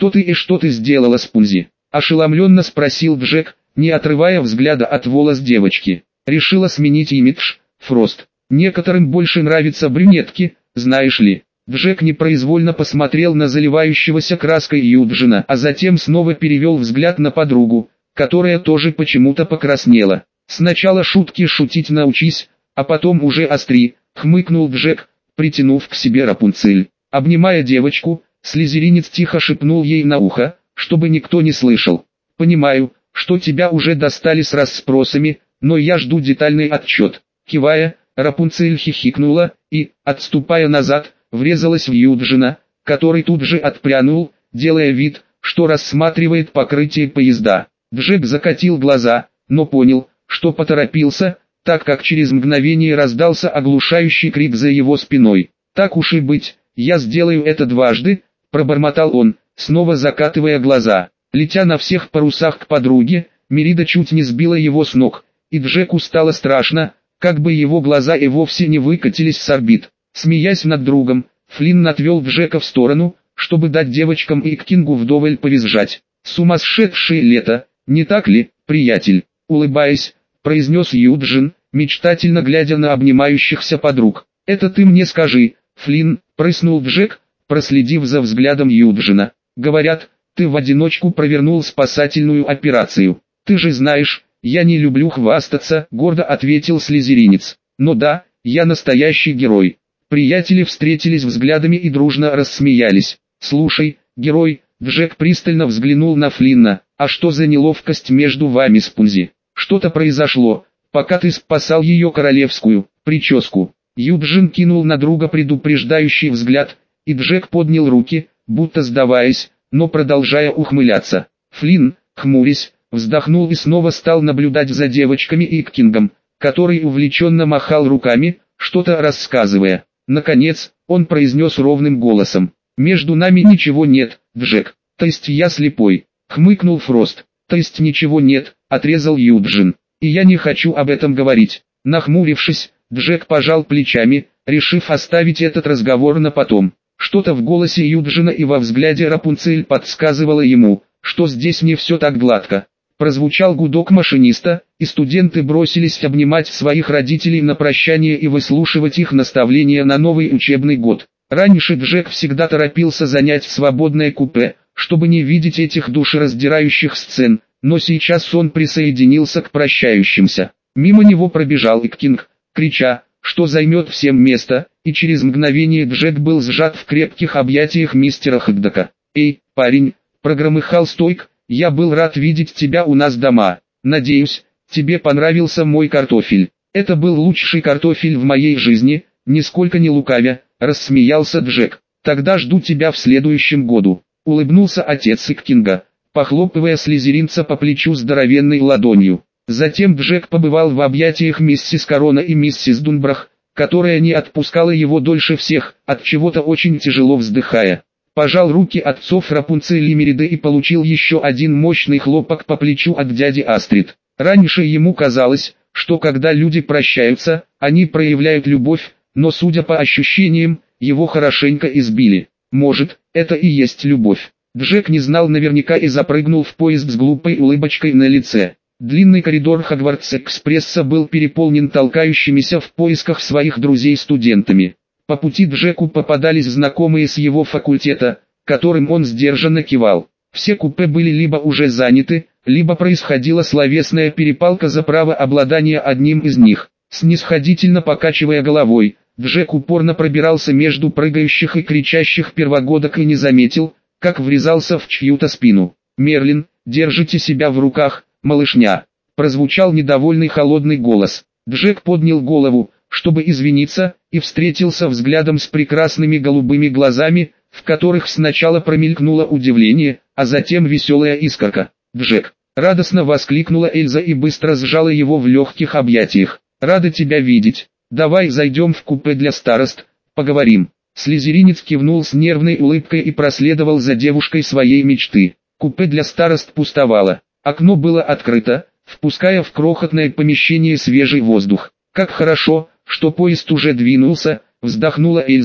что ты сделала с Пунзи?» – ошеломленно спросил Джек, не отрывая взгляда от волос девочки. «Решила сменить имидж, Фрост. Некоторым больше нравятся брюнетки, знаешь ли». Джек непроизвольно посмотрел на заливающегося краской Юджина, а затем снова перевел взгляд на подругу, которая тоже почему-то покраснела. «Сначала шутки шутить научись, а потом уже остри», — хмыкнул Джек, притянув к себе Рапунцель. Обнимая девочку, слизеринец тихо шепнул ей на ухо, чтобы никто не слышал. «Понимаю, что тебя уже достали с расспросами, но я жду детальный отчет». Кивая, Рапунцель хихикнула и, отступая назад, врезалась в Юджина, который тут же отпрянул, делая вид, что рассматривает покрытие поезда. Джек закатил глаза, но понял, что поторопился, так как через мгновение раздался оглушающий крик за его спиной. «Так уж и быть, я сделаю это дважды», — пробормотал он, снова закатывая глаза. Летя на всех парусах к подруге, Мерида чуть не сбила его с ног, и Джеку стало страшно, как бы его глаза и вовсе не выкатились с орбит. Смеясь над другом, Флинн отвел Джека в сторону, чтобы дать девочкам и Кингу вдоволь повизжать. «Сумасшедшее лето, не так ли, приятель?» Улыбаясь, произнес Юджин, мечтательно глядя на обнимающихся подруг. «Это ты мне скажи, Флинн», прыснул Джек, проследив за взглядом Юджина. «Говорят, ты в одиночку провернул спасательную операцию. Ты же знаешь, я не люблю хвастаться», гордо ответил слизеринец. «Но да, я настоящий герой». Приятели встретились взглядами и дружно рассмеялись. «Слушай, герой», Джек пристально взглянул на Флинна, «а что за неловкость между вами с Пунзи? Что-то произошло, пока ты спасал ее королевскую прическу». Юджин кинул на друга предупреждающий взгляд, и Джек поднял руки, будто сдаваясь, но продолжая ухмыляться. Флинн, хмурясь, вздохнул и снова стал наблюдать за девочками и Кингом, который увлеченно махал руками, что-то рассказывая. Наконец, он произнес ровным голосом: «Между нами ничего нет, Джек». «То есть я слепой?» — хмыкнул Фрост. «То есть ничего нет», — отрезал Юджин. «И я не хочу об этом говорить». Нахмурившись, Джек пожал плечами, решив оставить этот разговор на потом. Что-то в голосе Юджина и во взгляде Рапунцель подсказывало ему, что здесь не все так гладко. Прозвучал гудок машиниста, и студенты бросились обнимать своих родителей на прощание и выслушивать их наставления на новый учебный год. Раньше Джек всегда торопился занять свободное купе, чтобы не видеть этих душераздирающих сцен, но сейчас он присоединился к прощающимся. Мимо него пробежал и Кинг, крича, что займет всем место, и через мгновение Джек был сжат в крепких объятиях мистера Хэддока. «Эй, парень», — прогромыхал Стойк, — «я был рад видеть тебя у нас дома. Надеюсь, тебе понравился мой картофель». «Это был лучший картофель в моей жизни», — нисколько не лукавя, рассмеялся Джек. «Тогда жду тебя в следующем году», — улыбнулся отец Иккинга, похлопывая слизеринца по плечу здоровенной ладонью. Затем Джек побывал в объятиях миссис Корона и миссис Дунбрах, которая не отпускала его дольше всех, от чего-то очень тяжело вздыхая. Пожал руки отцов Рапунцель и Мериды и получил еще один мощный хлопок по плечу от дяди Астрид. Раньше ему казалось, что когда люди прощаются, они проявляют любовь, но судя по ощущениям, его хорошенько избили. Может, это и есть любовь. Джек не знал наверняка и запрыгнул в поезд с глупой улыбочкой на лице. Длинный коридор Хогвартс-экспресса был переполнен толкающимися в поисках своих друзей студентами. По пути Джеку попадались знакомые с его факультета, которым он сдержанно кивал. Все купе были либо уже заняты, либо происходила словесная перепалка за право обладания одним из них. Снисходительно покачивая головой, Джек упорно пробирался между прыгающих и кричащих первогодок и не заметил, как врезался в чью-то спину. «Мерлин, держите себя в руках, малышня!» Прозвучал недовольный холодный голос. Джек поднял голову, чтобы извиниться, и встретился взглядом с прекрасными голубыми глазами, в которых сначала промелькнуло удивление, а затем веселая искорка. «Джек!» — радостно воскликнула Эльза и быстро сжала его в легких объятиях. «Рада тебя видеть. Давай зайдем в купе для старост, поговорим». Слизеринец кивнул с нервной улыбкой и проследовал за девушкой своей мечты. Купе для старост пустовало. Окно было открыто, впуская в крохотное помещение свежий воздух. «Как хорошо, что поезд уже двинулся», — вздохнула Эльза,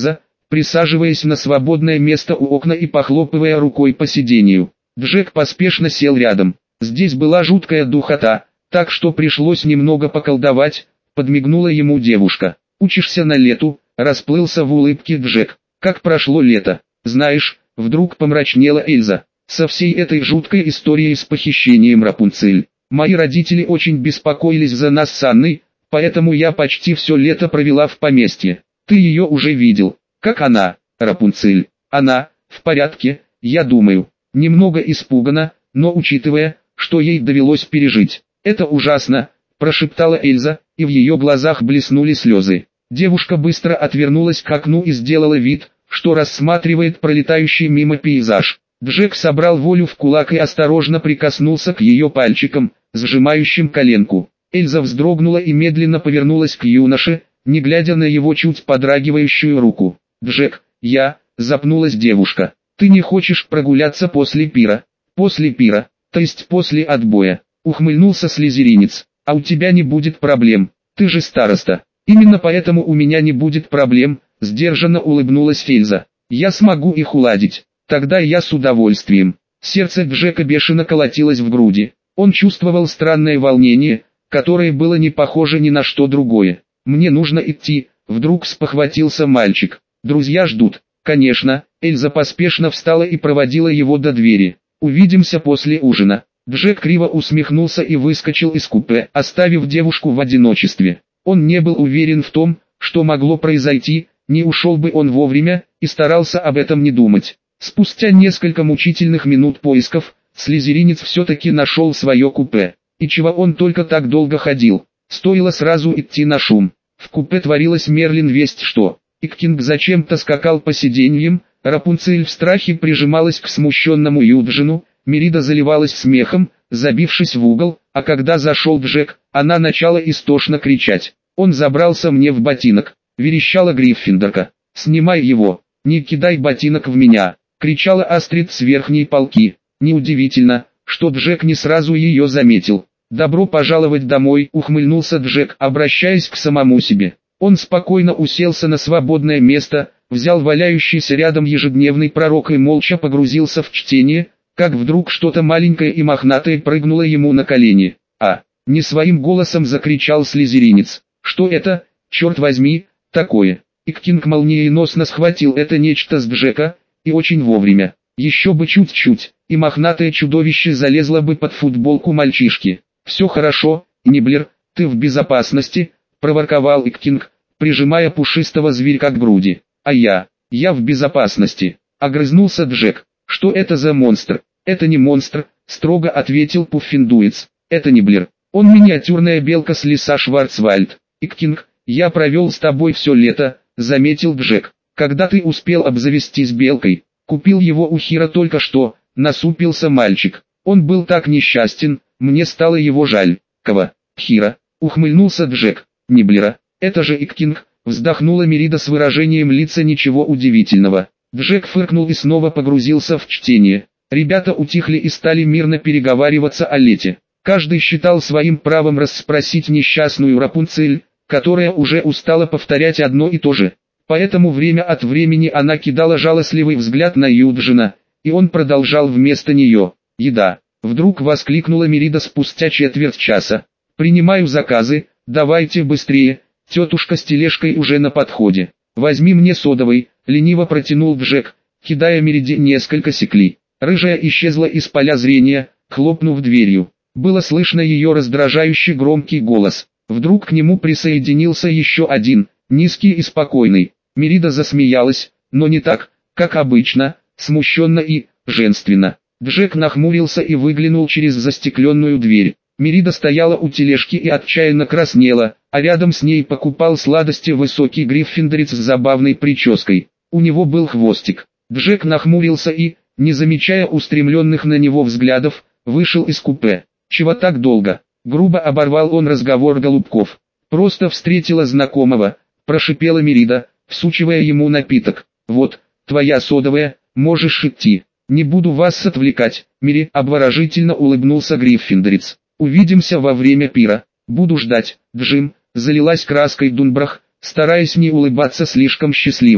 присаживаясь на свободное место у окна и похлопывая рукой по сиденью. Джек поспешно сел рядом. Здесь была жуткая духота, так что пришлось немного поколдовать, подмигнула ему девушка. «Учишься на лету?» — расплылся в улыбке Джек. «Как прошло лето?» «Знаешь», — вдруг помрачнела Эльза, «со всей этой жуткой историей с похищением Рапунцель. Мои родители очень беспокоились за нас с Анной, поэтому я почти все лето провела в поместье. Ты ее уже видел. Как она, Рапунцель?» «Она, в порядке, я думаю. Немного испугана, но учитывая, что ей довелось пережить. Это ужасно», — прошептала Эльза, и в ее глазах блеснули слезы. Девушка быстро отвернулась к окну и сделала вид, что рассматривает пролетающий мимо пейзаж. Джек собрал волю в кулак и осторожно прикоснулся к ее пальчикам, сжимающим коленку. Эльза вздрогнула и медленно повернулась к юноше, не глядя на его чуть подрагивающую руку. «Джек, запнулась девушка. «Ты не хочешь прогуляться после пира?» «После пира, то есть после отбоя», — ухмыльнулся слизеринец. «А у тебя не будет проблем, ты же староста». «Именно поэтому у меня не будет проблем», — сдержанно улыбнулась Эльза. «Я смогу их уладить, тогда я с удовольствием». Сердце Джека бешено колотилось в груди. Он чувствовал странное волнение, которое было не похоже ни на что другое. «Мне нужно идти», — вдруг спохватился мальчик. «Друзья ждут». «Конечно», — Эльза поспешно встала и проводила его до двери. «Увидимся после ужина». Джек криво усмехнулся и выскочил из купе, оставив девушку в одиночестве. Он не был уверен в том, что могло произойти, не ушел бы он вовремя, и старался об этом не думать. Спустя несколько мучительных минут поисков, слизеринец все-таки нашел свое купе. И чего он только так долго ходил? Стоило сразу идти на шум. В купе творилось Мерлин весть что. Иккинг зачем-то скакал по сиденьям, Рапунцель в страхе прижималась к смущенному Юджину, Мерида заливалась смехом, забившись в угол, а когда зашел Джек, она начала истошно кричать. «Он забрался мне в ботинок», — верещала Гриффиндорка. «Снимай его, не кидай ботинок в меня», — кричала Астрид с верхней полки. Неудивительно, что Джек не сразу ее заметил. «Добро пожаловать домой», — ухмыльнулся Джек, обращаясь к самому себе. Он спокойно уселся на свободное место, взял валяющийся рядом ежедневный пророк и молча погрузился в чтение, как вдруг что-то маленькое и мохнатое прыгнуло ему на колени. «А!» — не своим голосом закричал слизеринец. «Что это, черт возьми, такое?» Иккинг молниеносно схватил это нечто с Джека, и очень вовремя. Еще бы чуть-чуть, и мохнатое чудовище залезло бы под футболку мальчишки. «Все хорошо, Ниблер, ты в безопасности», — проворковал Иккинг, прижимая пушистого зверька к груди. «А я в безопасности», — огрызнулся Джек. «Что это за монстр?» «Это не монстр», — строго ответил Пуффиндуец. «Это Ниблер. Он миниатюрная белка с леса Шварцвальд». «Иккинг, я провел с тобой все лето», — заметил Джек. «Когда ты успел обзавестись белкой?» «Купил его у Хира только что», — насупился мальчик. «Он был так несчастен, мне стало его жаль». «Кого?» «Хира», — ухмыльнулся Джек. «Ниблера. Это же Иккинг», — вздохнула Мерида с выражением лица ничего удивительного. Джек фыркнул и снова погрузился в чтение. Ребята утихли и стали мирно переговариваться о лете. Каждый считал своим правом расспросить несчастную Рапунцель, которая уже устала повторять одно и то же. Поэтому время от времени она кидала жалостливый взгляд на Юджина, и он продолжал вместо нее. «Еда!» — вдруг воскликнула Мерида спустя четверть часа. «Принимаю заказы, давайте быстрее, тетушка с тележкой уже на подходе. Возьми мне содовой», — лениво протянул Джек, кидая Мериде несколько секли. Рыжая исчезла из поля зрения, хлопнув дверью. Было слышно ее раздражающий громкий голос. Вдруг к нему присоединился еще один, низкий и спокойный. Мерида засмеялась, но не так, как обычно, смущенно и женственно. Джек нахмурился и выглянул через застекленную дверь. Мерида стояла у тележки и отчаянно краснела, а рядом с ней покупал сладости высокий гриффиндорец с забавной прической. У него был хвостик. Джек нахмурился и, не замечая устремленных на него взглядов, вышел из купе. «Чего так долго?» — грубо оборвал он разговор голубков. «Просто встретила знакомого», — прошипела Мерида, всучивая ему напиток. «Вот, твоя содовая, можешь идти. Не буду вас отвлекать», — Мери обворожительно улыбнулся гриффиндорец. «Увидимся во время пира. Буду ждать». Джим, залилась краской Дунбрах, стараясь не улыбаться слишком счастливо.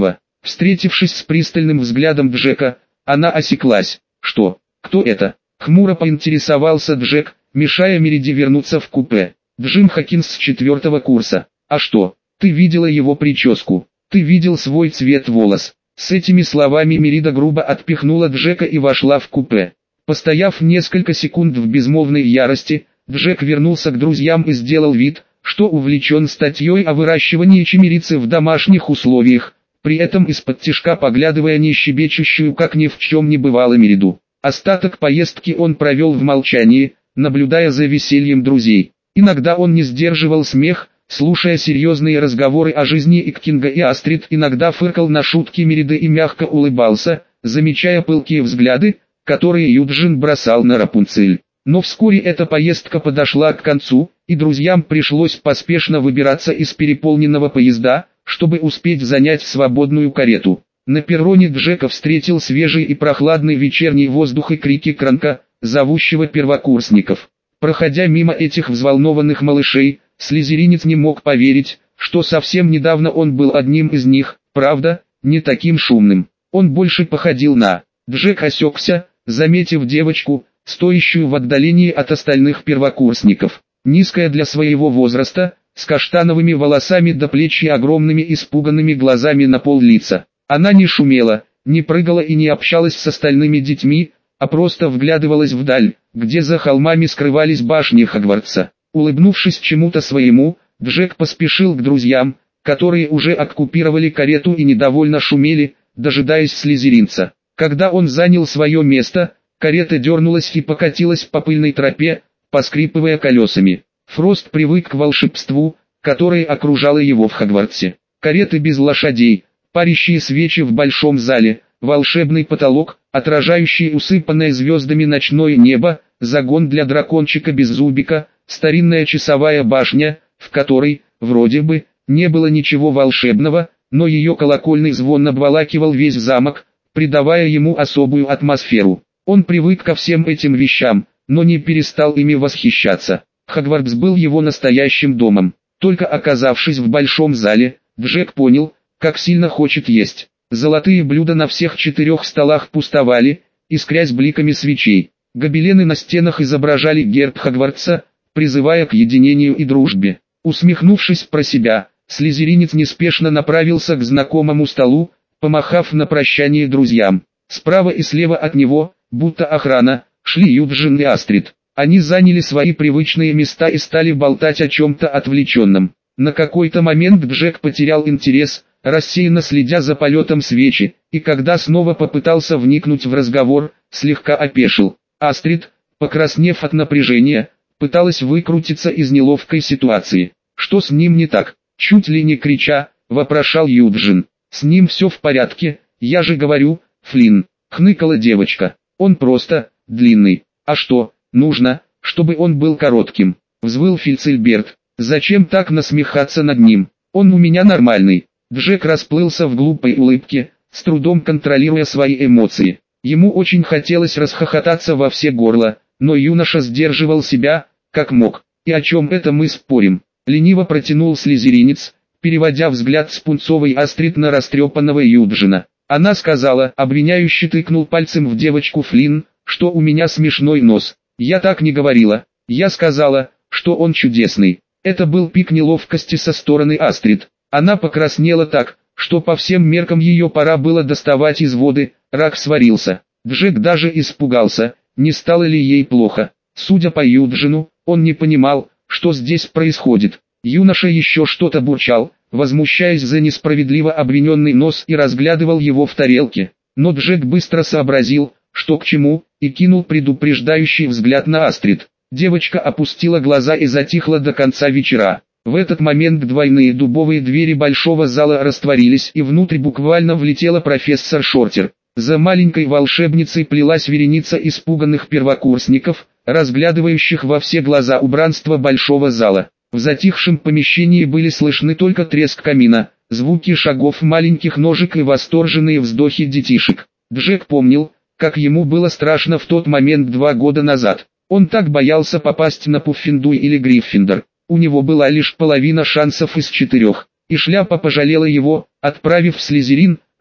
Встретившись с пристальным взглядом Джека, она осеклась. «Что? Кто это?» Хмуро поинтересовался Джек, мешая Мериди вернуться в купе. «Джим Хокинс с 4-го курса. А что? Ты видела его прическу? Ты видел свой цвет волос?» С этими словами Мерида грубо отпихнула Джека и вошла в купе. Постояв несколько секунд в безмолвной ярости, Джек вернулся к друзьям и сделал вид, что увлечен статьей о выращивании чимерицы в домашних условиях, при этом из-под тишка поглядывая не щебечущую, как ни в чем не бывало, Мериду. Остаток поездки он провел в молчании, наблюдая за весельем друзей. Иногда он не сдерживал смех, слушая серьезные разговоры о жизни Иккинга и Астрид, иногда фыркал на шутки Мериды и мягко улыбался, замечая пылкие взгляды, которые Юджин бросал на Рапунцель. Но вскоре эта поездка подошла к концу, и друзьям пришлось поспешно выбираться из переполненного поезда, чтобы успеть занять свободную карету. На перроне Джека встретил свежий и прохладный вечерний воздух и крики Кранка, зовущего первокурсников. Проходя мимо этих взволнованных малышей, слизеринец не мог поверить, что совсем недавно он был одним из них, правда, не таким шумным. Он больше походил на... Джек осекся, заметив девочку, стоящую в отдалении от остальных первокурсников. Низкая для своего возраста, с каштановыми волосами до плеч и огромными испуганными глазами на пол лица. Она не шумела, не прыгала и не общалась с остальными детьми, а просто вглядывалась вдаль, где за холмами скрывались башни Хогвартса. Улыбнувшись чему-то своему, Джек поспешил к друзьям, которые уже оккупировали карету и недовольно шумели, дожидаясь слизеринца. Когда он занял свое место, карета дернулась и покатилась по пыльной тропе, поскрипывая колесами. Фрост привык к волшебству, которое окружало его в Хогвартсе. Кареты без лошадей, парящие свечи в большом зале, волшебный потолок, отражающий усыпанное звездами ночное небо, загон для дракончика Беззубика, старинная часовая башня, в которой, вроде бы, не было ничего волшебного, но ее колокольный звон обволакивал весь замок, придавая ему особую атмосферу. Он привык ко всем этим вещам, но не перестал ими восхищаться. Хогвартс был его настоящим домом. Только оказавшись в большом зале, Джек понял, как сильно хочет есть. Золотые блюда на всех 4 столах пустовали, искрясь бликами свечей. Гобелены на стенах изображали герб Хогвартса, призывая к единению и дружбе. Усмехнувшись про себя, слизеринец неспешно направился к знакомому столу, помахав на прощание друзьям. Справа и слева от него, будто охрана, шли Юджин и Астрид. Они заняли свои привычные места и стали болтать о чем-то отвлеченном. На какой-то момент Джек потерял интерес, рассеянно следя за полетом свечи, и когда снова попытался вникнуть в разговор, слегка опешил. Астрид, покраснев от напряжения, пыталась выкрутиться из неловкой ситуации. «Что с ним не так?» — чуть ли не крича, вопрошал Юджин. «С ним все в порядке, я же говорю, Флинн», — хныкала девочка. «Он просто длинный. А что, нужно, чтобы он был коротким?» — взвыл Фильцельберт. «Зачем так насмехаться над ним? Он у меня нормальный». Джек расплылся в глупой улыбке, с трудом контролируя свои эмоции. Ему очень хотелось расхохотаться во все горло, но юноша сдерживал себя, как мог. «И о чем это мы спорим?» — лениво протянул слизеринец, переводя взгляд с пунцовой Астрид на растрепанного Юджина. Она сказала, обвиняюще тыкнул пальцем в девочку Флинн, что у меня смешной нос. «Я так не говорила. Я сказала, что он чудесный». Это был пик неловкости со стороны Астрид. Она покраснела так, что по всем меркам ее пора было доставать из воды, рак сварился. Джек даже испугался, не стало ли ей плохо. Судя по Юджину, он не понимал, что здесь происходит. Юноша еще что-то бурчал, возмущаясь за несправедливо обвиненный нос, и разглядывал его в тарелке. Но Джек быстро сообразил, что к чему, и кинул предупреждающий взгляд на Астрид. Девочка опустила глаза и затихла до конца вечера. В этот момент двойные дубовые двери большого зала растворились, и внутрь буквально влетела профессор Шортер. За маленькой волшебницей плелась вереница испуганных первокурсников, разглядывающих во все глаза убранство большого зала. В затихшем помещении были слышны только треск камина, звуки шагов маленьких ножек и восторженные вздохи детишек. Джек помнил, как ему было страшно в тот момент 2 года назад. Он так боялся попасть на Пуффендуй или Гриффиндор. У него была лишь половина шансов из 4, и шляпа пожалела его, отправив в Слизерин,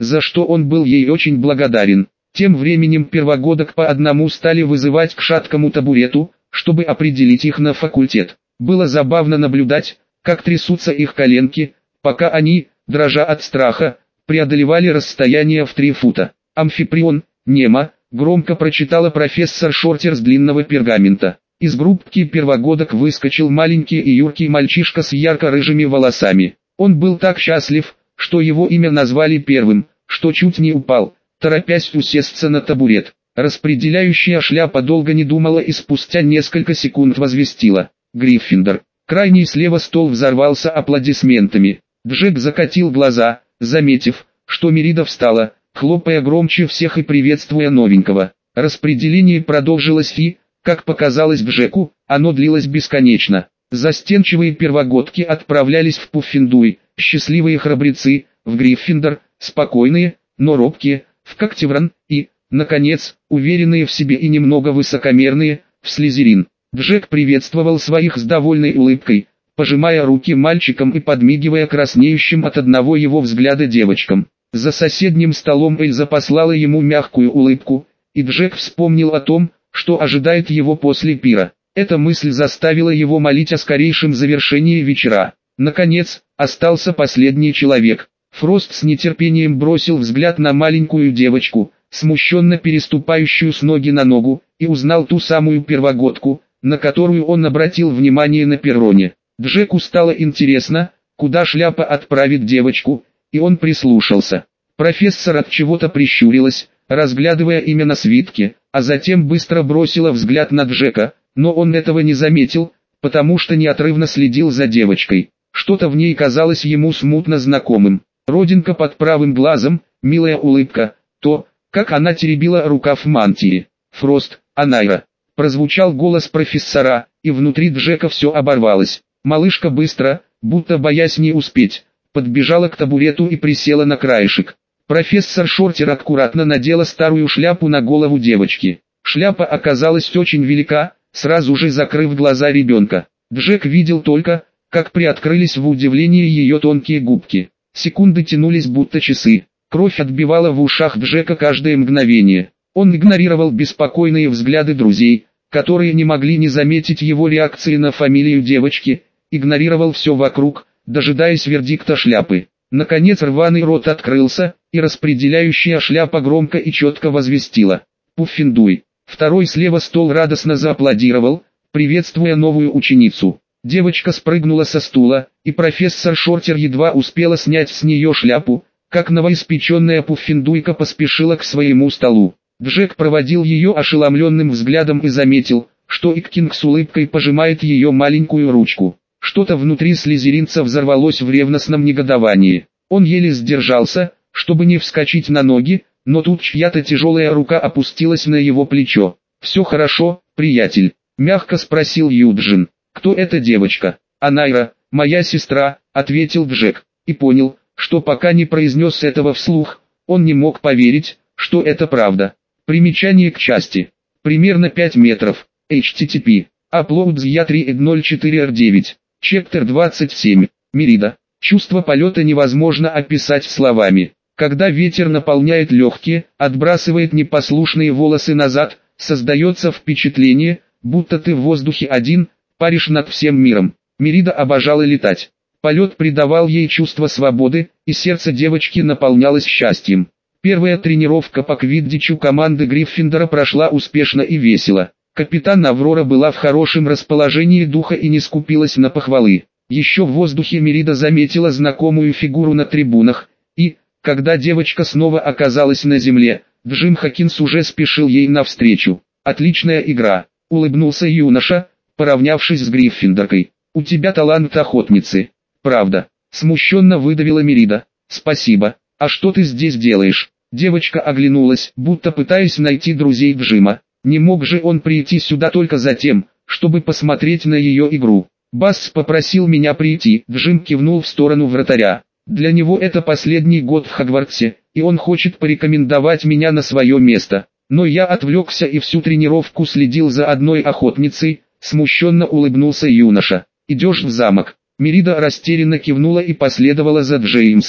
за что он был ей очень благодарен. Тем временем первогодок по одному стали вызывать к шаткому табурету, чтобы определить их на факультет. Было забавно наблюдать, как трясутся их коленки, пока они, дрожа от страха, преодолевали расстояние в 3 фута. «Амфиприон, Нема», громко прочитала профессор Шортер с длинного пергамента. Из группки первогодок выскочил маленький и юркий мальчишка с ярко-рыжими волосами. Он был так счастлив, что его имя назвали первым, что чуть не упал, торопясь усесться на табурет. Распределяющая шляпа долго не думала и спустя несколько секунд возвестила: «Гриффиндор». Крайний слева стол взорвался аплодисментами. Джек закатил глаза, заметив, что Мерида встала, хлопая громче всех и приветствуя новенького. Распределение продолжилось и, как показалось Джеку, оно длилось бесконечно. Застенчивые первогодки отправлялись в Пуффендуй, счастливые храбрецы, в Гриффиндор, спокойные, но робкие, в Когтевран и, наконец, уверенные в себе и немного высокомерные, в Слизерин. Джек приветствовал своих с довольной улыбкой, пожимая руки мальчикам и подмигивая краснеющим от одного его взгляда девочкам. За соседним столом Эльза послала ему мягкую улыбку, и Джек вспомнил о том, что ожидает его после пира. Эта мысль заставила его молить о скорейшем завершении вечера. Наконец, остался последний человек. Фрост с нетерпением бросил взгляд на маленькую девочку, смущенно переступающую с ноги на ногу, и узнал ту самую первогодку, на которую он обратил внимание на перроне. Джеку стало интересно, куда шляпа отправит девочку, и он прислушался. Профессор от чего-то прищурилась, разглядывая имя на свитке, а затем быстро бросила взгляд на Джека, но он этого не заметил, потому что неотрывно следил за девочкой. Что-то в ней казалось ему смутно знакомым. Родинка под правым глазом, милая улыбка, то, как она теребила рукав мантии. «Фрост, Анайра!» Прозвучал голос профессора, и внутри Джека все оборвалось. Малышка быстро, будто боясь не успеть, подбежала к табурету и присела на краешек. Профессор Шортер аккуратно надела старую шляпу на голову девочки. Шляпа оказалась очень велика, сразу же закрыв глаза ребенка. Джек видел только, как приоткрылись в удивлении ее тонкие губки. Секунды тянулись будто часы. Кровь отбивала в ушах Джека каждое мгновение. Он игнорировал беспокойные взгляды друзей, которые не могли не заметить его реакции на фамилию девочки, игнорировал все вокруг, дожидаясь вердикта шляпы. Наконец рваный рот открылся, и распределяющая шляпа громко и четко возвестила: «Пуффендуй». Второй слева стол радостно зааплодировал, приветствуя новую ученицу. Девочка спрыгнула со стула, и профессор Шортер едва успела снять с нее шляпу, как новоиспеченная Пуффендуйка поспешила к своему столу. Джек проводил ее ошеломленным взглядом и заметил, что Иккинг с улыбкой пожимает ее маленькую ручку. Что-то внутри слизеринца взорвалось в ревностном негодовании. Он еле сдержался, чтобы не вскочить на ноги, но тут чья-то тяжелая рука опустилась на его плечо. «Все хорошо, приятель?» – мягко спросил Юджин. «Кто эта девочка?» «Анайра, моя сестра», – ответил Джек, и понял, что пока не произнес этого вслух, он не мог поверить, что это правда. Примечание к части. Примерно 5 метров. HTTP. Uploads Я3.04R9. Чептер 27. Мерида. Чувство полета невозможно описать словами. Когда ветер наполняет легкие, отбрасывает непослушные волосы назад, создается впечатление, будто ты в воздухе один, паришь над всем миром. Мерида обожала летать. Полет придавал ей чувство свободы, и сердце девочки наполнялось счастьем. Первая тренировка по квиддичу команды Гриффиндора прошла успешно и весело. Капитан Аврора была в хорошем расположении духа и не скупилась на похвалы. Еще в воздухе Мерида заметила знакомую фигуру на трибунах, и, когда девочка снова оказалась на земле, Джим Хокинс уже спешил ей навстречу. «Отличная игра», — улыбнулся юноша, поравнявшись с Гриффиндоркой. «У тебя талант охотницы». «Правда», — смущенно выдавила Мерида. «Спасибо. А что ты здесь делаешь?» Девочка оглянулась, будто пытаясь найти друзей Джима. Не мог же он прийти сюда только за тем, чтобы посмотреть на ее игру. «Басс попросил меня прийти», — Джим кивнул в сторону вратаря. «Для него это последний год в Хогвартсе, и он хочет порекомендовать меня на свое место. Но я отвлекся и всю тренировку следил за одной охотницей», — смущенно улыбнулся юноша. «Идешь в замок?» Мерида растерянно кивнула и последовала за Джеймсом.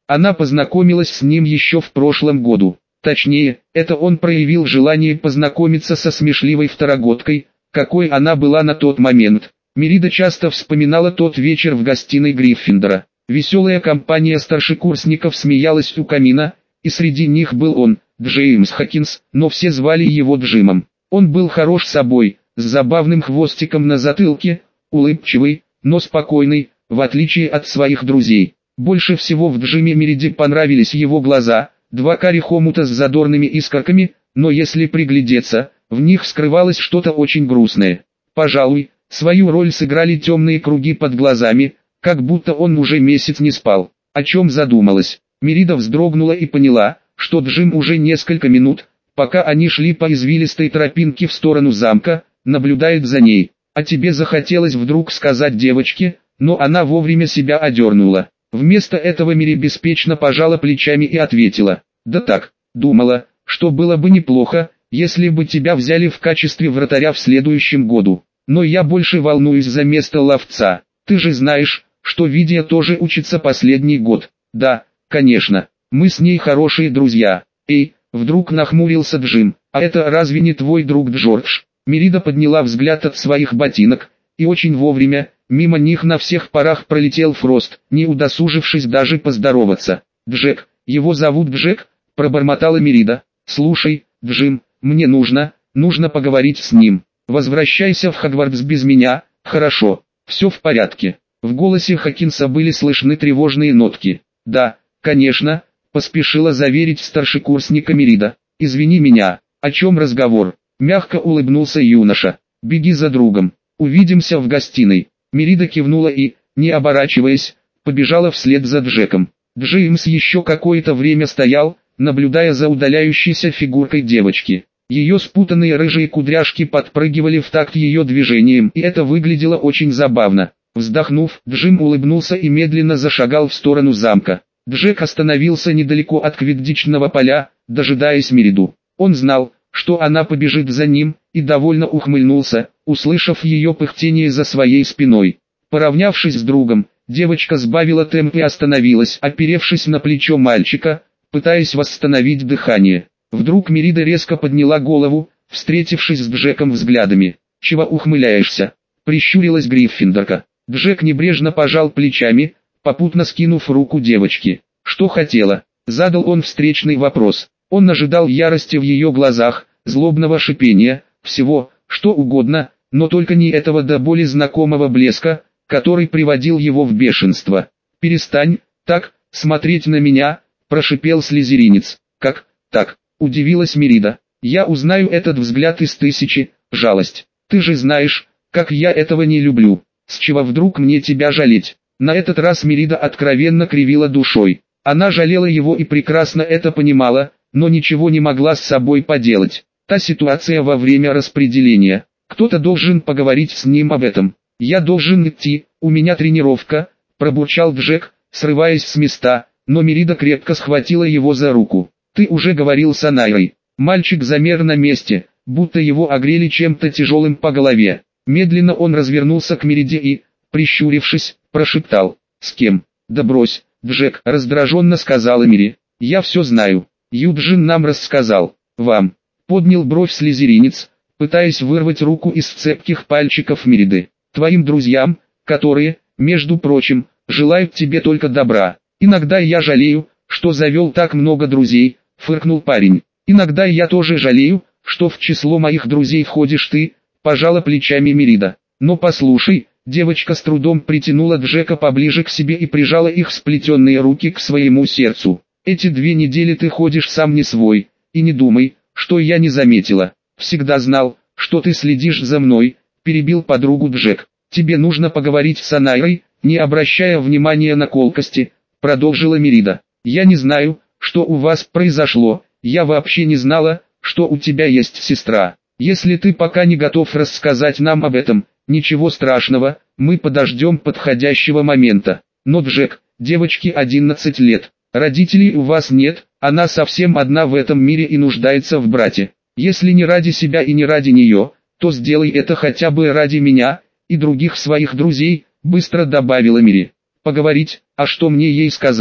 Она познакомилась с ним еще в прошлом году. Точнее, это он проявил желание познакомиться со смешливой второгодкой, какой она была на тот момент. Мерида часто вспоминала тот вечер в гостиной Гриффиндора. Веселая компания старшекурсников смеялась у камина, и среди них был он, Джеймс Хокинс, но все звали его Джимом. Он был хорош собой, с забавным хвостиком на затылке, улыбчивый, но спокойный, в отличие от своих друзей. Больше всего в Джиме Мериде понравились его глаза, два карих омута с задорными искорками, но если приглядеться, в них скрывалось что-то очень грустное. Пожалуй, свою роль сыграли темные круги под глазами, как будто он уже месяц не спал. О чем задумалась? Мерида вздрогнула и поняла, что Джим уже несколько минут, пока они шли по извилистой тропинке в сторону замка, наблюдает за ней. А тебе захотелось вдруг сказать девочке, но она вовремя себя одернула. Вместо этого Мири беспечно пожала плечами и ответила: «Да так, думала, что было бы неплохо, если бы тебя взяли в качестве вратаря в следующем году. Но я больше волнуюсь за место ловца. Ты же знаешь, что Видия тоже учится последний год». «Да, конечно, мы с ней хорошие друзья». «Эй», вдруг нахмурился Джим, «а это разве не твой друг Джордж?» Мерида подняла взгляд от своих ботинок, и очень вовремя, мимо них на всех парах пролетел Фрост, не удосужившись даже поздороваться. «Джек, его зовут Джек?» – пробормотала Мерида. «Слушай, Джим, мне нужно поговорить с ним. Возвращайся в Хогвартс без меня, хорошо?» «Все в порядке». В голосе Хокинса были слышны тревожные нотки. «Да, конечно», – поспешила заверить старшекурсника Мерида. «Извини меня, о чем разговор?» Мягко улыбнулся юноша. «Беги за другом. Увидимся в гостиной». Мерида кивнула и, не оборачиваясь, побежала вслед за Джеком. Джеймс еще какое-то время стоял, наблюдая за удаляющейся фигуркой девочки. Ее спутанные рыжие кудряшки подпрыгивали в такт ее движением, и это выглядело очень забавно. Вздохнув, Джим улыбнулся и медленно зашагал в сторону замка. Джек остановился недалеко от квиддичного поля, дожидаясь Мериду. Он знал, что она побежит за ним, и довольно ухмыльнулся, услышав ее пыхтение за своей спиной. Поравнявшись с другом, девочка сбавила темп и остановилась, оперевшись на плечо мальчика, пытаясь восстановить дыхание. Вдруг Мерида резко подняла голову, встретившись с Джеком взглядами. «Чего ухмыляешься?» — прищурилась Гриффиндорка. Джек небрежно пожал плечами, попутно скинув руку девочки. «Что хотела?» — задал он встречный вопрос. Он ожидал ярости в ее глазах, злобного шипения, всего, что угодно, но только не этого до боли знакомого блеска, который приводил его в бешенство. «Перестань так смотреть на меня», – прошипел слизеринец. «Как так?» – удивилась Мерида. «Я узнаю этот взгляд из тысячи, жалость. Ты же знаешь, как я этого не люблю. С чего вдруг мне тебя жалеть?» На этот раз Мерида откровенно кривила душой. Она жалела его и прекрасно это понимала, но ничего не могла с собой поделать. Та ситуация во время распределения. Кто-то должен поговорить с ним об этом. «Я должен идти, у меня тренировка», – пробурчал Джек, срываясь с места, но Мерида крепко схватила его за руку. «Ты уже говорил с Анайрой». Мальчик замер на месте, будто его огрели чем-то тяжелым по голове. Медленно он развернулся к Мериде и, прищурившись, прошептал: «С кем?» «Да брось, Джек», – раздраженно сказала Мери. «Я все знаю. Юджин нам рассказал». «Вам?» – поднял бровь слизеринец, пытаясь вырвать руку из цепких пальчиков Мериды. «Твоим друзьям, которые, между прочим, желают тебе только добра. Иногда я жалею, что завел так много друзей», – фыркнул парень. «Иногда я тоже жалею, что в число моих друзей входишь ты», – пожала плечами Мерида. «Но послушай», – девочка с трудом притянула Джека поближе к себе и прижала их сплетенные руки к своему сердцу. «Эти 2 недели ты ходишь сам не свой, и не думай, что я не заметила. Всегда знал, что ты следишь за мной», – перебил подругу Джек. «Тебе нужно поговорить с Анайрой», – не обращая внимания на колкости, продолжила Мерида. «Я не знаю, что у вас произошло, я вообще не знала, что у тебя есть сестра. Если ты пока не готов рассказать нам об этом, ничего страшного, мы подождем подходящего момента. Но Джек, девочке 11 лет, родителей у вас нет, она совсем одна в этом мире и нуждается в брате. Если не ради себя и не ради нее, то сделай это хотя бы ради меня и других своих друзей», – быстро добавила Мери. «Поговорить, а что мне ей сказать?»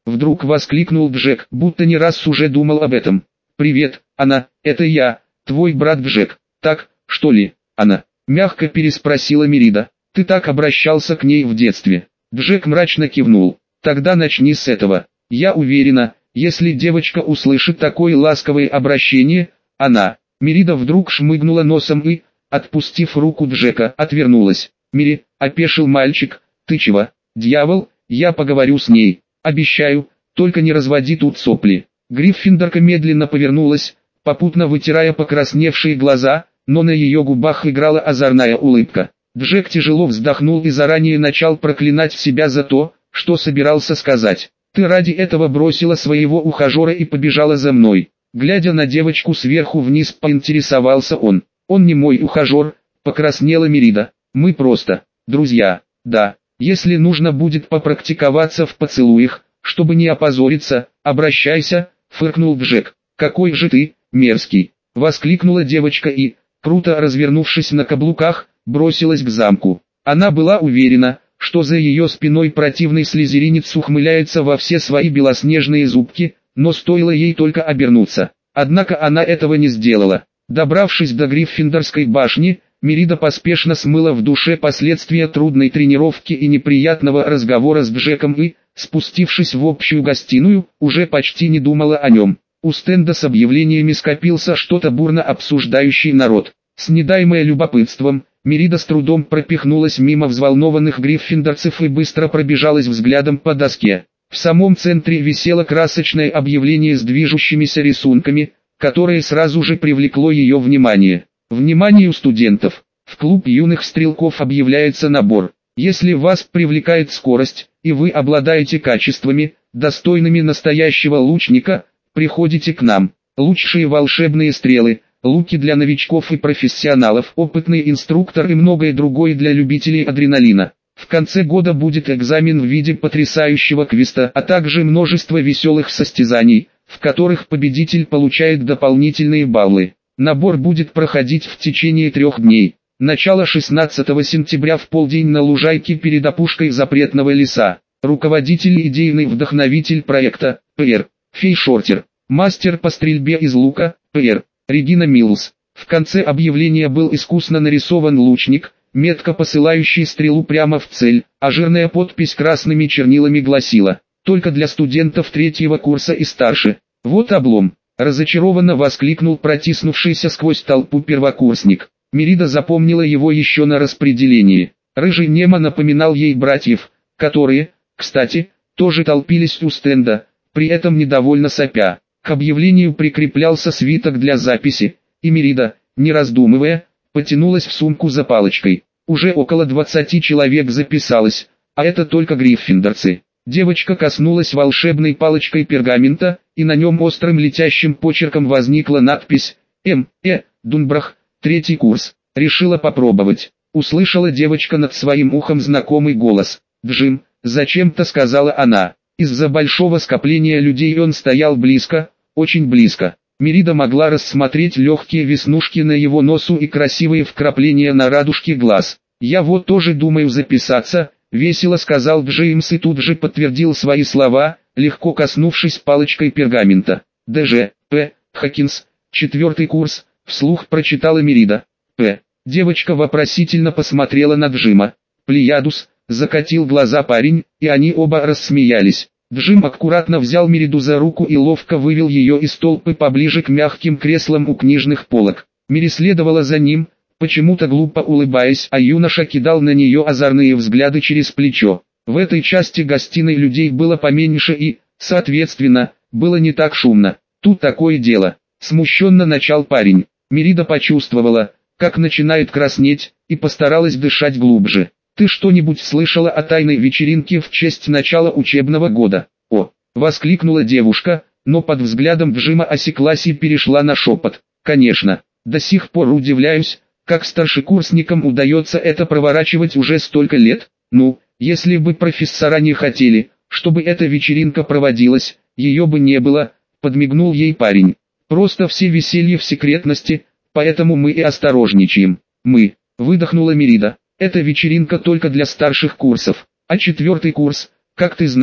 Вдруг воскликнул Джек, будто не раз уже думал об этом. «Привет, Анна, это я, твой брат Джек. Так, что ли, Анна?» Мягко переспросила Мерида. «Ты так обращался к ней в детстве?» Джек мрачно кивнул. «Тогда начни с этого. Я уверена, если девочка услышит такое ласковое обращение, она...» Мерида вдруг шмыгнула носом и, отпустив руку Джека, отвернулась. «Мири», — опешил мальчик, — «ты чего, дьявол? Я поговорю с ней. Обещаю, только не разводи тут сопли». Гриффиндорка медленно повернулась, попутно вытирая покрасневшие глаза, но на ее губах играла озорная улыбка. Джек тяжело вздохнул и заранее начал проклинать себя за то, что собирался сказать. «Ты ради этого бросила своего ухажера и побежала за мной». Глядя на девочку сверху вниз, поинтересовался он. «Он не мой ухажер», — покраснела Мерида. «Мы просто друзья. Да, если нужно будет попрактиковаться в поцелуях, чтобы не опозориться, обращайся», — фыркнул Джек. «Какой же ты мерзкий!» — воскликнула девочка и, круто развернувшись на каблуках, бросилась к замку. Она была уверена, что за ее спиной противный слизеринец ухмыляется во все свои белоснежные зубки, но стоило ей только обернуться. Однако она этого не сделала. Добравшись до Гриффиндорской башни, Мерида поспешно смыла в душе последствия трудной тренировки и неприятного разговора с Джеком и, спустившись в общую гостиную, уже почти не думала о нем. У стенда с объявлениями скопился что-то бурно обсуждающий народ. Снедаемая любопытством, Мерида с трудом пропихнулась мимо взволнованных гриффиндорцев и быстро пробежалась взглядом по доске. В самом центре висело красочное объявление с движущимися рисунками, которое сразу же привлекло ее внимание. Вниманию студентов! В клуб юных стрелков объявляется набор. Если вас привлекает скорость, и вы обладаете качествами, достойными настоящего лучника, приходите к нам. Лучшие волшебные стрелы, луки для новичков и профессионалов, опытный инструктор и многое другое для любителей адреналина. В конце года будет экзамен в виде потрясающего квеста, а также множество веселых состязаний, в которых победитель получает дополнительные баллы. Набор будет проходить в течение 3 дней. Начало 16 сентября в полдень на лужайке перед опушкой запретного леса. Руководитель и идейный вдохновитель проекта, П.Р. Фейшортер. Мастер по стрельбе из лука, П.Р. Регина Миллс. В конце объявления был искусно нарисован лучник, метко посылающий стрелу прямо в цель, а жирная подпись красными чернилами гласила: «Только для студентов 3-го курса и старше». «Вот облом!» — разочарованно воскликнул протиснувшийся сквозь толпу первокурсник. Мерида запомнила его еще на распределении. Рыжий немо напоминал ей братьев, которые, кстати, тоже толпились у стенда, при этом недовольно сопя. К объявлению прикреплялся свиток для записи, и Мерида, не раздумывая, потянулась в сумку за палочкой. Уже около 20 человек записалось, а это только гриффиндорцы. Девочка коснулась волшебной палочкой пергамента, и на нем острым летящим почерком возникла надпись «М.Э. Дунбрах, 3-й курс». Решила попробовать. Услышала девочка над своим ухом знакомый голос. «Джим», — зачем-то сказала она. Из-за большого скопления людей он стоял близко, очень близко. Мерида могла рассмотреть легкие веснушки на его носу и красивые вкрапления на радужке глаз. «Я вот тоже думаю записаться», — весело сказал Джеймс и тут же подтвердил свои слова, легко коснувшись палочкой пергамента. «Д.Ж. П. Хокинс, 4-й курс», — вслух прочитала Мерида. «П». Девочка вопросительно посмотрела на Джима. «Плеядус», — закатил глаза парень, и они оба рассмеялись. Джим аккуратно взял Мериду за руку и ловко вывел ее из толпы поближе к мягким креслам у книжных полок. Мири следовала за ним, почему-то глупо улыбаясь, а юноша кидал на нее озорные взгляды через плечо. В этой части гостиной людей было поменьше и, соответственно, было не так шумно. «Тут такое дело», — смущенно начал парень. Мерида почувствовала, как начинает краснеть, и постаралась дышать глубже. «Ты что-нибудь слышала о тайной вечеринке в честь начала учебного года?» «О!» — воскликнула девушка, но под взглядом Джима осеклась и перешла на шепот. «Конечно, до сих пор удивляюсь, как старшекурсникам удается это проворачивать уже столько лет. Ну, если бы профессора не хотели, чтобы эта вечеринка проводилась, ее бы не было», — подмигнул ей парень. «Просто все веселье в секретности, поэтому мы и осторожничаем». «Мы», — выдохнула Мерида. «Эта вечеринка только для старших курсов, а 4-й курс, как ты знаешь,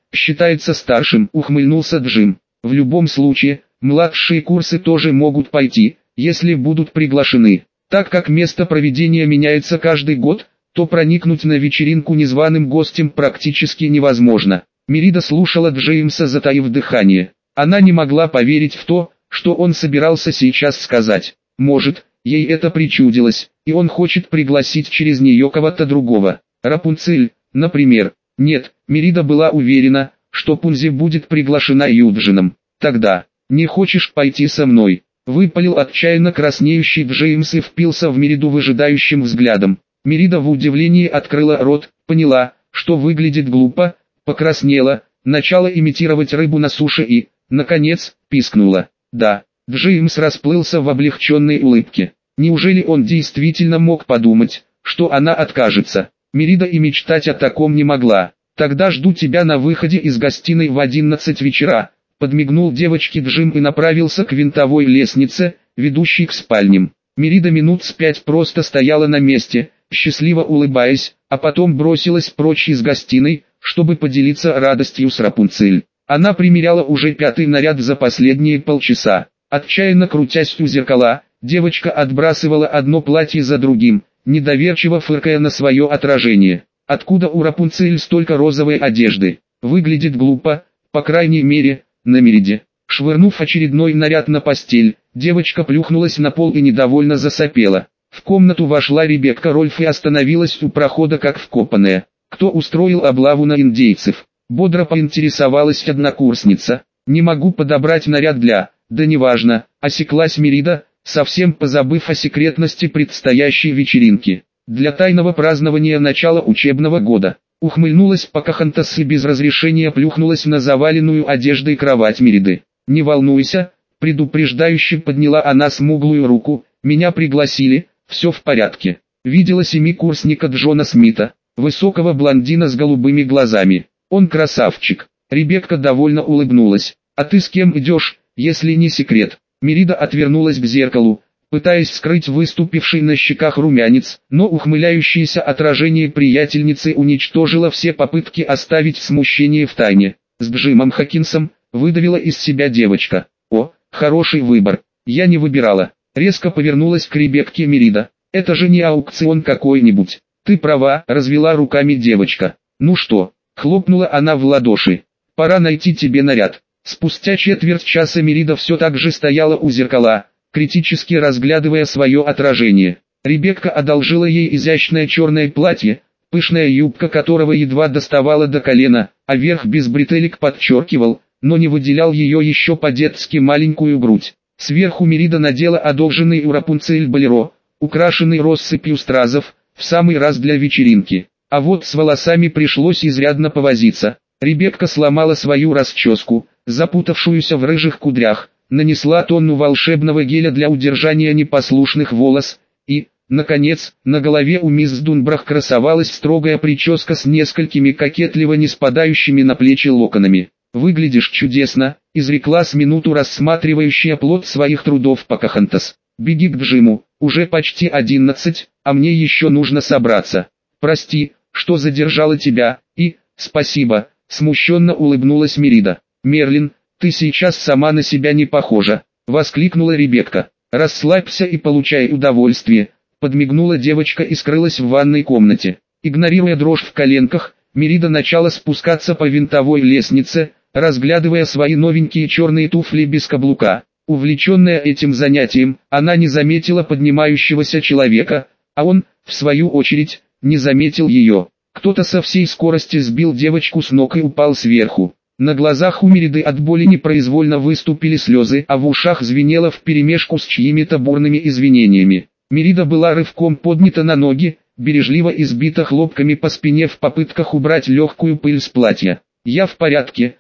считается старшим, ухмыльнулся Джим. В любом случае, младшие курсы тоже могут пойти, если будут приглашены. Так как место проведения меняется каждый год, то проникнуть на вечеринку незваным гостем практически невозможно. Мерида слушала Джеймса, затаив дыхание. Она не могла поверить в то, что он собирался сейчас сказать. Может, ей это причудилось, и он хочет пригласить через нее кого-то другого. Рапунцель, например. Нет, Мерида была уверена, что Пунзи будет приглашена Юджином. Тогда, не хочешь пойти со мной? Выпалил отчаянно краснеющий Джеймс и впился в Мериду выжидающим взглядом. Мерида в удивлении открыла рот, поняла, что выглядит глупо, покраснела, начала имитировать рыбу на суше и, наконец, пискнула. Да, Джеймс расплылся в облегченной улыбке. Неужели он действительно мог подумать, что она откажется? Мерида и мечтать о таком не могла. Тогда жду тебя на выходе из гостиной в 11 вечера. Подмигнул девочке Джим и направился к винтовой лестнице, ведущей к спальням. Мерида минут с 5 просто стояла на месте, счастливо улыбаясь, а потом бросилась прочь из гостиной, чтобы поделиться радостью с Рапунцель. Она примеряла уже 5-й наряд за последние полчаса. Отчаянно крутясь у зеркала, девочка отбрасывала одно платье за другим, недоверчиво фыркая на свое отражение. Откуда у Рапунцель столько розовой одежды? Выглядит глупо, по крайней мере, на Мериде. Швырнув очередной наряд на постель, девочка плюхнулась на пол и недовольно засопела. В комнату вошла Ребекка Рольф и остановилась у прохода как вкопанная. Кто устроил облаву на индейцев? Бодро поинтересовалась однокурсница. Не могу подобрать наряд для... Да неважно, осеклась Мерида, совсем позабыв о секретности предстоящей вечеринки. Для тайного празднования начала учебного года. Ухмыльнулась Покахонтас и без разрешения плюхнулась на заваленную одеждой кровать Мериды. Не волнуйся, предупреждающе подняла она смуглую руку, меня пригласили, все в порядке. Видела семикурсника Джона Смита, высокого блондина с голубыми глазами. Он красавчик. Ребекка довольно улыбнулась. А ты с кем идешь, если не секрет? Мерида отвернулась к зеркалу, пытаясь скрыть выступивший на щеках румянец, но ухмыляющееся отражение приятельницы уничтожило все попытки оставить смущение в тайне. С Джимом Хокинсом выдавила из себя девочка. О, хороший выбор. Я не выбирала. Резко повернулась к Ребекке Мерида. Это же не аукцион какой-нибудь. Ты права, развела руками девочка. Ну что, хлопнула она в ладоши. Пора найти тебе наряд. Спустя четверть часа Мерида все так же стояла у зеркала, критически разглядывая свое отражение. Ребекка одолжила ей изящное черное платье, пышная юбка которого едва доставала до колена, а верх без бретелек подчеркивал, но не выделял ее еще по-детски маленькую грудь. Сверху Мерида надела одолженный у Рапунцель болеро, украшенный россыпью стразов, в самый раз для вечеринки. А вот с волосами пришлось изрядно повозиться. Ребекка сломала свою расческу, запутавшуюся в рыжих кудрях, нанесла тонну волшебного геля для удержания непослушных волос, и, наконец, на голове у мисс Дунбрах красовалась строгая прическа с несколькими кокетливо не спадающими на плечи локонами. «Выглядишь чудесно», — изрекла с минуту рассматривающая плод своих трудов Покахонтас. «Беги к Джиму, уже почти 11, а мне еще нужно собраться. Прости, что задержала тебя, и, спасибо», — смущенно улыбнулась Мерида. «Мерлин, ты сейчас сама на себя не похожа», — воскликнула Ребекка. «Расслабься и получай удовольствие», — подмигнула девочка и скрылась в ванной комнате. Игнорируя дрожь в коленках, Мерида начала спускаться по винтовой лестнице, разглядывая свои новенькие черные туфли без каблука. Увлеченная этим занятием, она не заметила поднимающегося человека, а он, в свою очередь, не заметил ее. Кто-то со всей скорости сбил девочку с ног и упал сверху. На глазах у Мериды от боли непроизвольно выступили слезы, а в ушах звенело вперемешку с чьими-то бурными извинениями. Мерида была рывком поднята на ноги, бережливо избита хлопками по спине в попытках убрать легкую пыль с платья. «Я в порядке,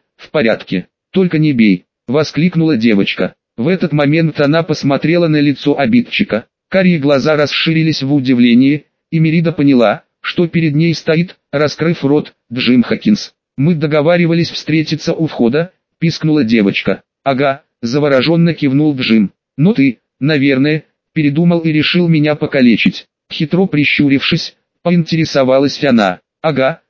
только не бей», — воскликнула девочка. В этот момент она посмотрела на лицо обидчика. Карие глаза расширились в удивлении, и Мерида поняла, что перед ней стоит, раскрыв рот, Джим Хокинс. «Мы договаривались встретиться у входа», — пискнула девочка. «Ага», — завороженно кивнул Джим. «Но ты, наверное, передумал и решил меня покалечить». Хитро прищурившись, поинтересовалась она. «Ага»,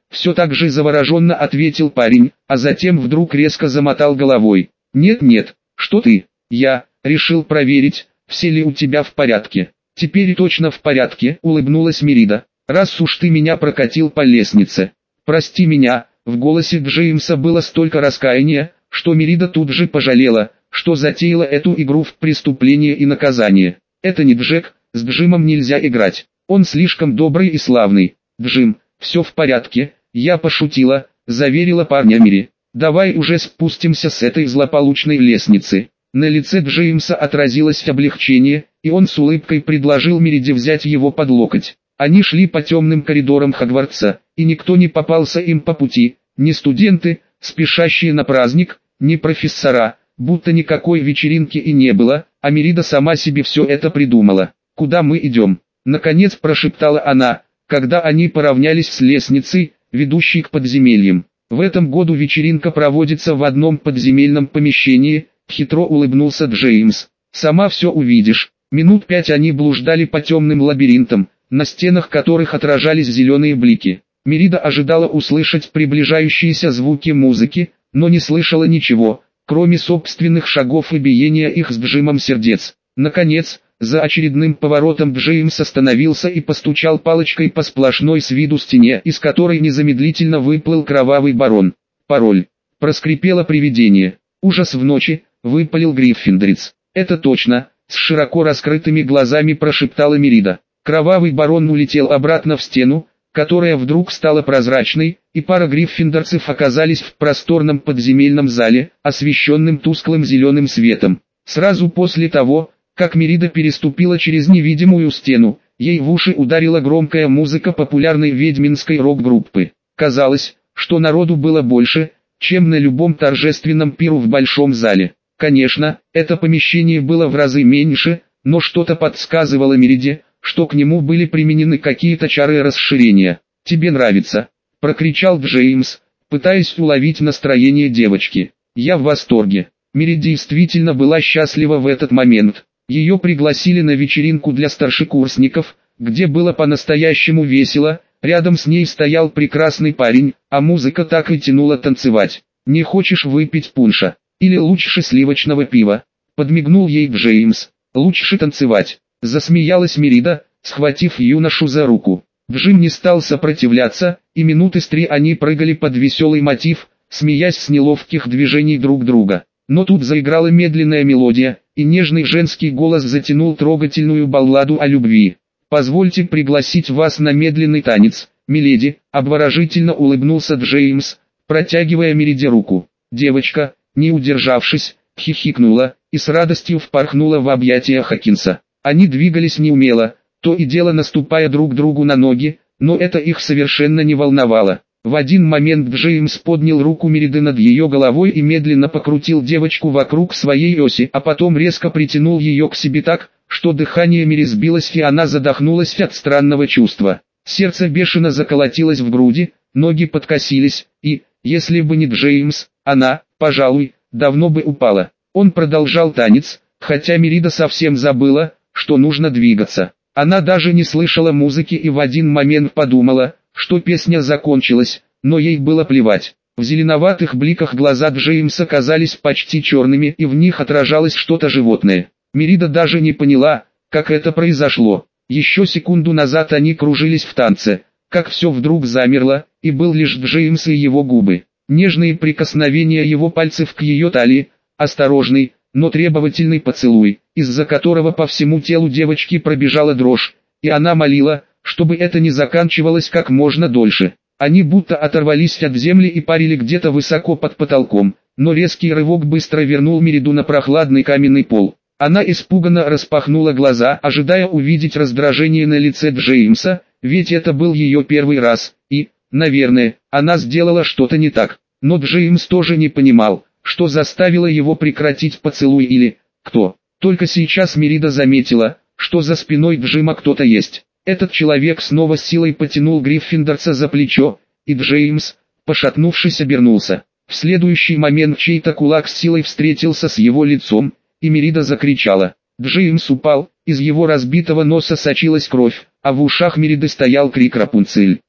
все так же завороженно ответил парень, а затем вдруг резко замотал головой. Нет, что ты? Я решил проверить, все ли у тебя в порядке. Теперь точно в порядке, улыбнулась Мерида. Раз уж ты меня прокатил по лестнице. Прости меня, в голосе Джеймса было столько раскаяния, что Мерида тут же пожалела, что затеяла эту игру в преступление и наказание. Это не Джек, с Джимом нельзя играть. Он слишком добрый и славный. Джим, все в порядке, я пошутила, заверила парня Мери. Давай уже спустимся с этой злополучной лестницы. На лице Джеймса отразилось облегчение, и он с улыбкой предложил Мериде взять его под локоть. Они шли по темным коридорам Хогвартса, и никто не попался им по пути, ни студенты, спешащие на праздник, ни профессора, будто никакой вечеринки и не было, а Мерида сама себе все это придумала. «Куда мы идем?» — наконец прошептала она, когда они поравнялись с лестницей, ведущей к подземельям. «В этом году вечеринка проводится в одном подземельном помещении», — хитро улыбнулся Джеймс. «Сама все увидишь». Минут 5 они блуждали по темным лабиринтам, на стенах которых отражались зеленые блики. Мерида ожидала услышать приближающиеся звуки музыки, но не слышала ничего, кроме собственных шагов и биения их с Джимом сердец. Наконец, за очередным поворотом Джеймс остановился и постучал палочкой по сплошной с виду стене, из которой незамедлительно выплыл кровавый барон. «Пароль!» — проскрипело привидение. «Ужас в ночи!» — выпалил Гриффиндорец. «Это точно!» — с широко раскрытыми глазами прошептала Мерида. Кровавый барон улетел обратно в стену, которая вдруг стала прозрачной, и пара гриффиндорцев оказались в просторном подземельном зале, освещенном тусклым зеленым светом. Сразу после того, как Мерида переступила через невидимую стену, ей в уши ударила громкая музыка популярной ведьминской рок-группы. Казалось, что народу было больше, чем на любом торжественном пиру в большом зале. Конечно, это помещение было в разы меньше, но что-то подсказывало Мериде, что к нему были применены какие-то чары расширения. «Тебе нравится?» – прокричал Джеймс, пытаясь уловить настроение девочки. «Я в восторге». Мерида действительно была счастлива в этот момент. Ее пригласили на вечеринку для старшекурсников, где было по-настоящему весело, рядом с ней стоял прекрасный парень, а музыка так и тянула танцевать. «Не хочешь выпить пунша? Или лучше сливочного пива?» – подмигнул ей Джеймс. «Лучше танцевать». Засмеялась Мерида, схватив юношу за руку. Джим не стал сопротивляться, и минуты с 3 они прыгали под веселый мотив, смеясь с неловких движений друг друга. Но тут заиграла медленная мелодия, и нежный женский голос затянул трогательную балладу о любви. «Позвольте пригласить вас на медленный танец, миледи», — обворожительно улыбнулся Джеймс, протягивая Мериде руку. Девочка, не удержавшись, хихикнула, и с радостью впорхнула в объятия Хокинса. Они двигались неумело, то и дело наступая друг другу на ноги, но это их совершенно не волновало. В один момент Джеймс поднял руку Мериды над ее головой и медленно покрутил девочку вокруг своей оси, а потом резко притянул ее к себе так, что дыхание Мери сбилось и она задохнулась от странного чувства. Сердце бешено заколотилось в груди, ноги подкосились, и, если бы не Джеймс, она, пожалуй, давно бы упала. Он продолжал танец, хотя Мерида совсем забыла, что нужно двигаться. Она даже не слышала музыки и в один момент подумала, что песня закончилась, но ей было плевать. В зеленоватых бликах глаза Джеймса казались почти черными и в них отражалось что-то животное. Мерида даже не поняла, как это произошло. Еще секунду назад они кружились в танце, как все вдруг замерло, и был лишь Джеймс и его губы. Нежные прикосновения его пальцев к ее талии, осторожный, но требовательный поцелуй, из-за которого по всему телу девочки пробежала дрожь, и она молила, чтобы это не заканчивалось как можно дольше. Они будто оторвались от земли и парили где-то высоко под потолком, но резкий рывок быстро вернул Мериду на прохладный каменный пол. Она испуганно распахнула глаза, ожидая увидеть раздражение на лице Джеймса, ведь это был ее первый раз, и, наверное, она сделала что-то не так. Но Джеймс тоже не понимал, что заставило его прекратить поцелуй или кто. Только сейчас Мерида заметила, что за спиной Джима кто-то есть. Этот человек снова с силой потянул Гриффиндорца за плечо, и Джеймс, пошатнувшись, обернулся. В следующий момент чей-то кулак с силой встретился с его лицом, и Мерида закричала. Джеймс упал, из его разбитого носа сочилась кровь, а в ушах Мериды стоял крик Рапунцель.